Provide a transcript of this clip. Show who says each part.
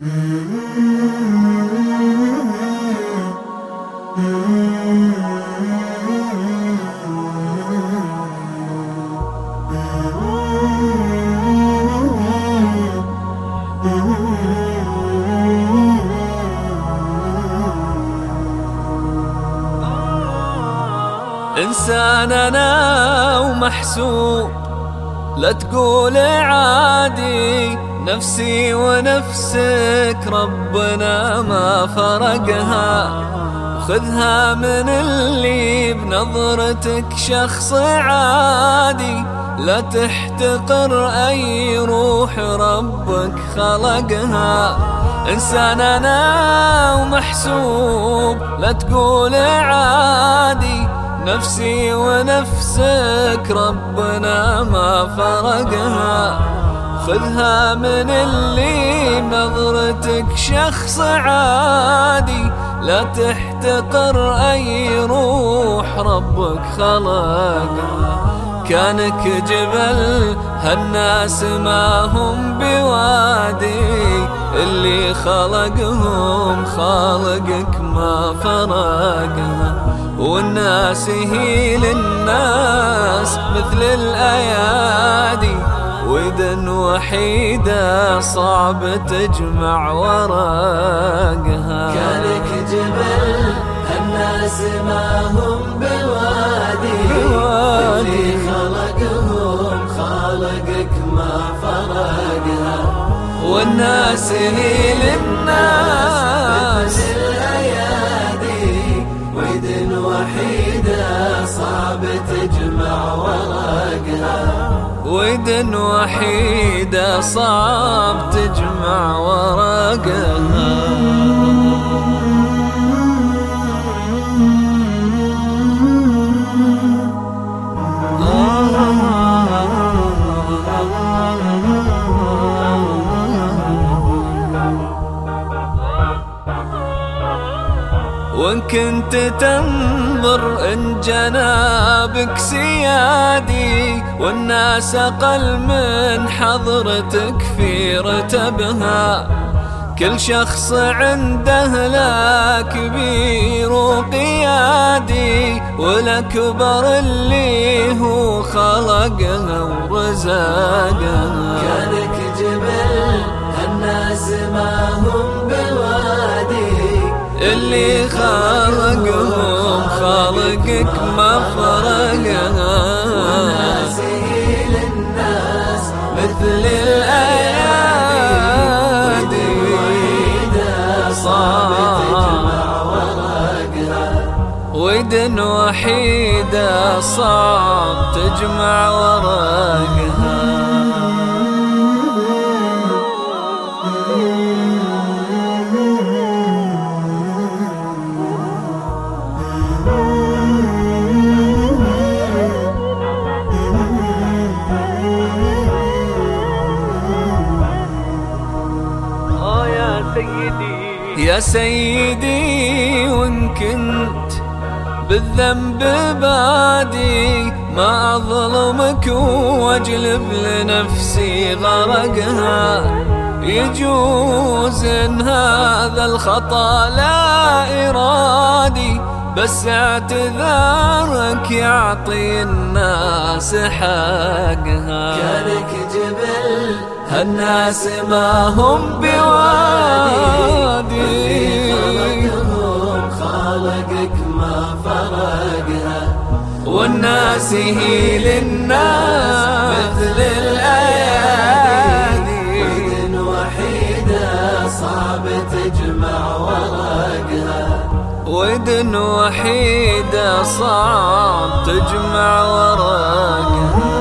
Speaker 1: إنسان أنا ومحسوب، لا تقول عادي، نفسي ونفسك ربنا ما فرقها، خذها من اللي بنظرتك شخص عادي، لا تحتقر أي روح ربك خلقها. إنسان أنا ومحسوب، لا تقول عادي، نفسي ونفسك ربنا ما فرقها، خذها من اللي بنظرتك شخص عادي، لا تحتقر أي روح ربك خلقها. كانك جبل هالناس ما هم بوادي، اللي خلقهم خالقك ما فرقها، والناس هي للناس مثل الأيادي، وإذن وحيدة صعب تجمع ورقها.
Speaker 2: كانك جبل الناس ما هم بوادي، اللي خلقهم خالقك ما فرقها،
Speaker 1: والناس هي للناس
Speaker 2: مثل الأيادي، وإذن وحيدة صعب تجمع ورقها،
Speaker 1: وإذن وحيدة صعب تجمع ورقها. وإن كنت تنظر إن جنابك سيادي، والناس أقل من حضرتك في رتبها، كل شخص عنده لا كبير وقيادي، والأكبر اللي هو خلقها ورزقها.
Speaker 2: كانك جبل الناس ما هم بوادي،
Speaker 1: اللي خلقهم خالقك ما فرقها،
Speaker 2: والناس هي للناس
Speaker 1: مثل الأيادي،
Speaker 2: وحيدة صعب تجمع ورقها،
Speaker 1: وإذن وحيدة صعب تجمع ورقها. يا سيدي، وإن كنت بالذنب بادي، ما أظلمك واجلب لنفسي غرقها، يجوز إن هذا الخطأ لا إرادي، بس اعتذارك يعطي الناس حقها.
Speaker 2: كانك جبل
Speaker 1: هالناس ما هم بوادي،
Speaker 2: خلقهم خالقك ما فرقها،
Speaker 1: والناس هي للناس مثل الأيادي،
Speaker 2: وإذن وحيدة صعب تجمع ورقها،
Speaker 1: وإذن وحيدة صعب تجمع ورقها.